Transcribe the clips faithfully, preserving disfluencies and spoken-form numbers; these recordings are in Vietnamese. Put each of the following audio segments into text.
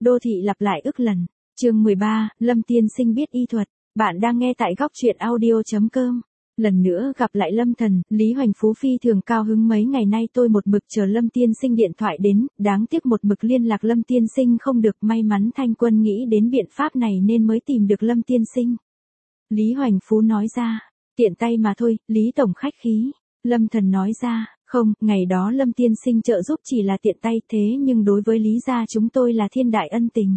Đô thị lặp lại ức lần. Chương mười ba, Lâm Tiên Sinh biết y thuật. Bạn đang nghe tại góc truyện audio chấm com. Lần nữa gặp lại Lâm Thần, Lý Hoành Phú phi thường cao hứng, mấy ngày nay tôi một mực chờ Lâm Tiên Sinh điện thoại đến, đáng tiếc một mực liên lạc Lâm Tiên Sinh không được, may mắn Thanh Quân nghĩ đến biện pháp này nên mới tìm được Lâm Tiên Sinh. Lý Hoành Phú nói ra, tiện tay mà thôi, Lý Tổng khách khí. Lâm Thần nói ra, không, ngày đó Lâm Tiên Sinh trợ giúp chỉ là tiện tay, thế nhưng đối với Lý gia chúng tôi là thiên đại ân tình.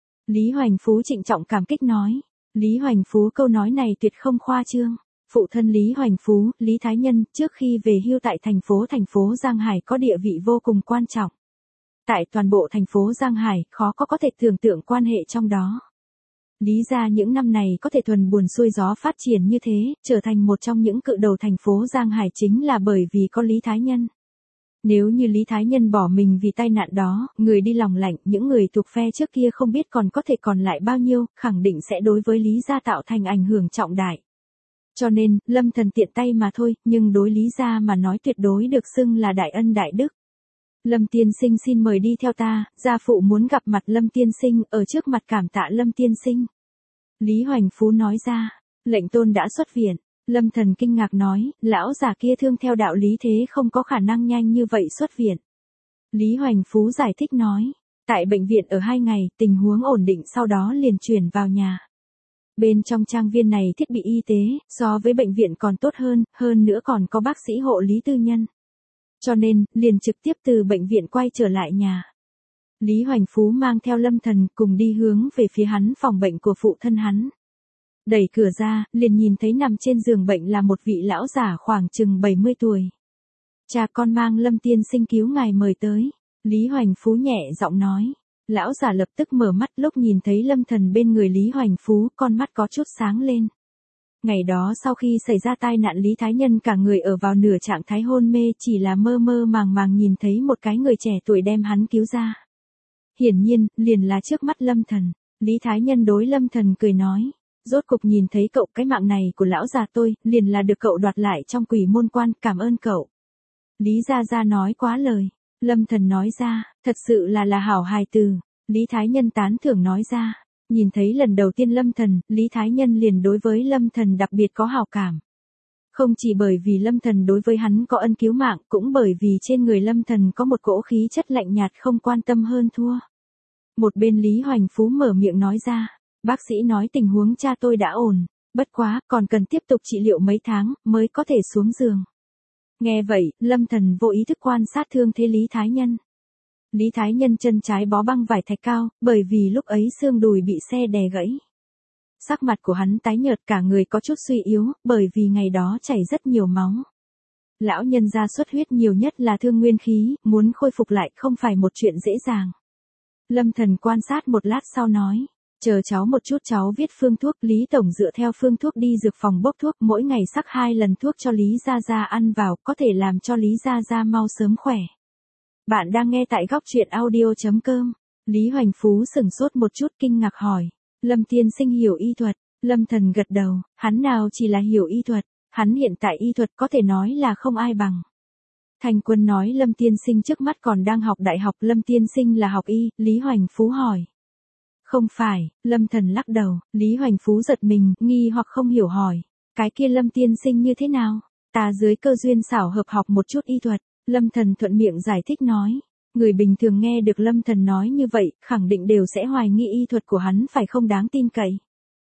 Lý Hoành Phú trịnh trọng cảm kích nói. Lý Hoành Phú câu nói này tuyệt không khoa trương. Phụ thân Lý Hoành Phú, Lý Thái Nhân, trước khi về hưu tại thành phố thành phố Giang Hải có địa vị vô cùng quan trọng. Tại toàn bộ thành phố Giang Hải, khó có có thể tưởng tượng quan hệ trong đó. Lý gia những năm này có thể thuần buồn xuôi gió phát triển như thế, trở thành một trong những cự đầu thành phố Giang Hải chính là bởi vì có Lý Thái Nhân. Nếu như Lý Thái Nhân bỏ mình vì tai nạn đó, người đi lòng lạnh, những người thuộc phe trước kia không biết còn có thể còn lại bao nhiêu, khẳng định sẽ đối với Lý gia tạo thành ảnh hưởng trọng đại. Cho nên, Lâm Thần tiện tay mà thôi, nhưng đối Lý gia mà nói tuyệt đối được xưng là đại ân đại đức. Lâm Tiên Sinh xin mời đi theo ta, gia phụ muốn gặp mặt Lâm Tiên Sinh, ở trước mặt cảm tạ Lâm Tiên Sinh. Lý Hoành Phú nói ra, lệnh tôn đã xuất viện. Lâm Thần kinh ngạc nói, lão già kia thương theo đạo lý thế không có khả năng nhanh như vậy xuất viện. Lý Hoành Phú giải thích nói, tại bệnh viện ở hai ngày, tình huống ổn định sau đó liền chuyển vào nhà. Bên trong trang viên này thiết bị y tế, so với bệnh viện còn tốt hơn, hơn nữa còn có bác sĩ hộ lý tư nhân. Cho nên, liền trực tiếp từ bệnh viện quay trở lại nhà. Lý Hoành Phú mang theo Lâm Thần cùng đi hướng về phía hắn phòng bệnh của phụ thân hắn. Đẩy cửa ra, liền nhìn thấy nằm trên giường bệnh là một vị lão giả khoảng chừng bảy mươi tuổi. Cha con mang Lâm Tiên Sinh cứu ngài mời tới. Lý Hoành Phú nhẹ giọng nói. Lão giả lập tức mở mắt, lúc nhìn thấy Lâm Thần bên người Lý Hoành Phú, con mắt có chút sáng lên. Ngày đó sau khi xảy ra tai nạn Lý Thái Nhân cả người ở vào nửa trạng thái hôn mê, chỉ là mơ mơ màng màng nhìn thấy một cái người trẻ tuổi đem hắn cứu ra. Hiển nhiên, liền là trước mắt Lâm Thần. Lý Thái Nhân đối Lâm Thần cười nói. Rốt cục nhìn thấy cậu, cái mạng này của lão già tôi, liền là được cậu đoạt lại trong Quỷ Môn Quan, cảm ơn cậu. Lý Gia Gia nói quá lời. Lâm Thần nói ra, thật sự là là hảo hài từ. Lý Thái Nhân tán thưởng nói ra. Nhìn thấy lần đầu tiên Lâm Thần, Lý Thái Nhân liền đối với Lâm Thần đặc biệt có hảo cảm. Không chỉ bởi vì Lâm Thần đối với hắn có ân cứu mạng, cũng bởi vì trên người Lâm Thần có một cỗ khí chất lạnh nhạt không quan tâm hơn thua. Một bên Lý Hoành Phú mở miệng nói ra. Bác sĩ nói tình huống cha tôi đã ổn, bất quá, còn cần tiếp tục trị liệu mấy tháng, mới có thể xuống giường. Nghe vậy, Lâm Thần vô ý thức quan sát thương thế Lý Thái Nhân. Lý Thái Nhân chân trái bó băng vải thạch cao, bởi vì lúc ấy xương đùi bị xe đè gãy. Sắc mặt của hắn tái nhợt, cả người có chút suy yếu, bởi vì ngày đó chảy rất nhiều máu. Lão nhân gia xuất huyết nhiều nhất là thương nguyên khí, muốn khôi phục lại không phải một chuyện dễ dàng. Lâm Thần quan sát một lát sau nói. Chờ cháu một chút, cháu viết phương thuốc. Lý Tổng dựa theo phương thuốc đi dược phòng bốc thuốc, mỗi ngày sắc hai lần thuốc cho Lý Gia Gia ăn vào, có thể làm cho Lý Gia Gia mau sớm khỏe. Bạn đang nghe tại góc truyện audio chấm com. Lý Hoành Phú sửng sốt một chút kinh ngạc hỏi. Lâm Tiên Sinh hiểu y thuật. Lâm Thần gật đầu, hắn nào chỉ là hiểu y thuật, hắn hiện tại y thuật có thể nói là không ai bằng. Thành Quân nói Lâm Tiên Sinh trước mắt còn đang học đại học. Lâm Tiên Sinh là học y, Lý Hoành Phú hỏi. Không phải, Lâm Thần lắc đầu. Lý Hoành Phú giật mình, nghi hoặc không hiểu hỏi. Cái kia Lâm Tiên Sinh như thế nào? Ta dưới cơ duyên xảo hợp học một chút y thuật. Lâm Thần thuận miệng giải thích nói. Người bình thường nghe được Lâm Thần nói như vậy, khẳng định đều sẽ hoài nghi y thuật của hắn phải không đáng tin cậy.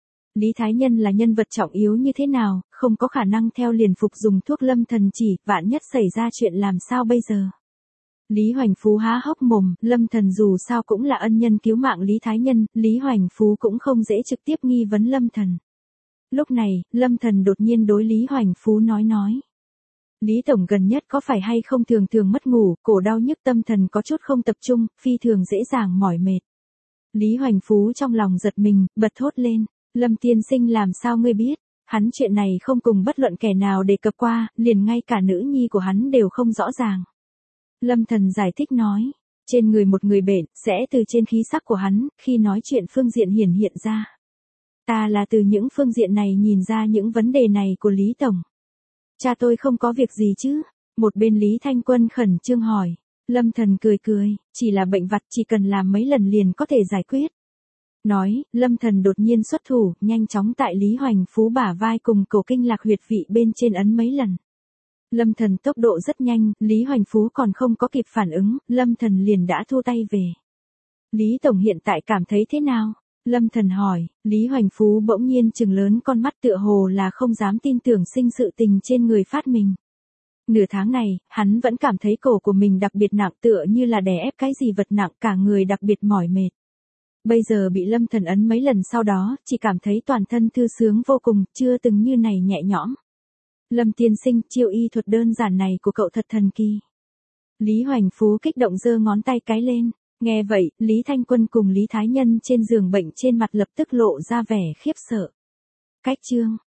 Lý Thái Nhân là nhân vật trọng yếu như thế nào, không có khả năng theo liền phục dùng thuốc Lâm Thần chỉ, vạn nhất xảy ra chuyện làm sao bây giờ? Lý Hoành Phú há hốc mồm, Lâm Thần dù sao cũng là ân nhân cứu mạng Lý Thái Nhân, Lý Hoành Phú cũng không dễ trực tiếp nghi vấn Lâm Thần. Lúc này, Lâm Thần đột nhiên đối Lý Hoành Phú nói nói. Lý Tổng gần nhất có phải hay không thường thường mất ngủ, cổ đau nhức, tâm thần có chút không tập trung, phi thường dễ dàng mỏi mệt. Lý Hoành Phú trong lòng giật mình, bật thốt lên. Lâm Tiên Sinh làm sao ngươi biết? Hắn chuyện này không cùng bất luận kẻ nào đề cập qua, liền ngay cả nữ nhi của hắn đều không rõ ràng. Lâm Thần giải thích nói, trên người một người bệnh, sẽ từ trên khí sắc của hắn, khi nói chuyện phương diện hiển hiện ra. Ta là từ những phương diện này nhìn ra những vấn đề này của Lý Tổng. Cha tôi không có việc gì chứ? Một bên Lý Thanh Quân khẩn trương hỏi. Lâm Thần cười cười, chỉ là bệnh vặt chỉ cần làm mấy lần liền có thể giải quyết. Nói, Lâm Thần đột nhiên xuất thủ, nhanh chóng tại Lý Hoành Phú bả vai cùng cổ kinh lạc huyệt vị bên trên ấn mấy lần. Lâm Thần tốc độ rất nhanh, Lý Hoành Phú còn không có kịp phản ứng, Lâm Thần liền đã thu tay về. Lý Tổng hiện tại cảm thấy thế nào? Lâm Thần hỏi, Lý Hoành Phú bỗng nhiên trừng lớn con mắt tựa hồ là không dám tin tưởng sinh sự tình trên người phát mình. Nửa tháng này, hắn vẫn cảm thấy cổ của mình đặc biệt nặng tựa như là đè ép cái gì vật nặng cả người đặc biệt mỏi mệt. Bây giờ bị Lâm Thần ấn mấy lần sau đó, chỉ cảm thấy toàn thân thư sướng vô cùng, chưa từng như này nhẹ nhõm. Lâm tiên sinh, chiêu y thuật đơn giản này của cậu thật thần kỳ. Lý Hoành Phú kích động giơ ngón tay cái lên. Nghe vậy, Lý Thanh Quân cùng Lý Thái Nhân trên giường bệnh trên mặt lập tức lộ ra vẻ khiếp sợ. Cách chương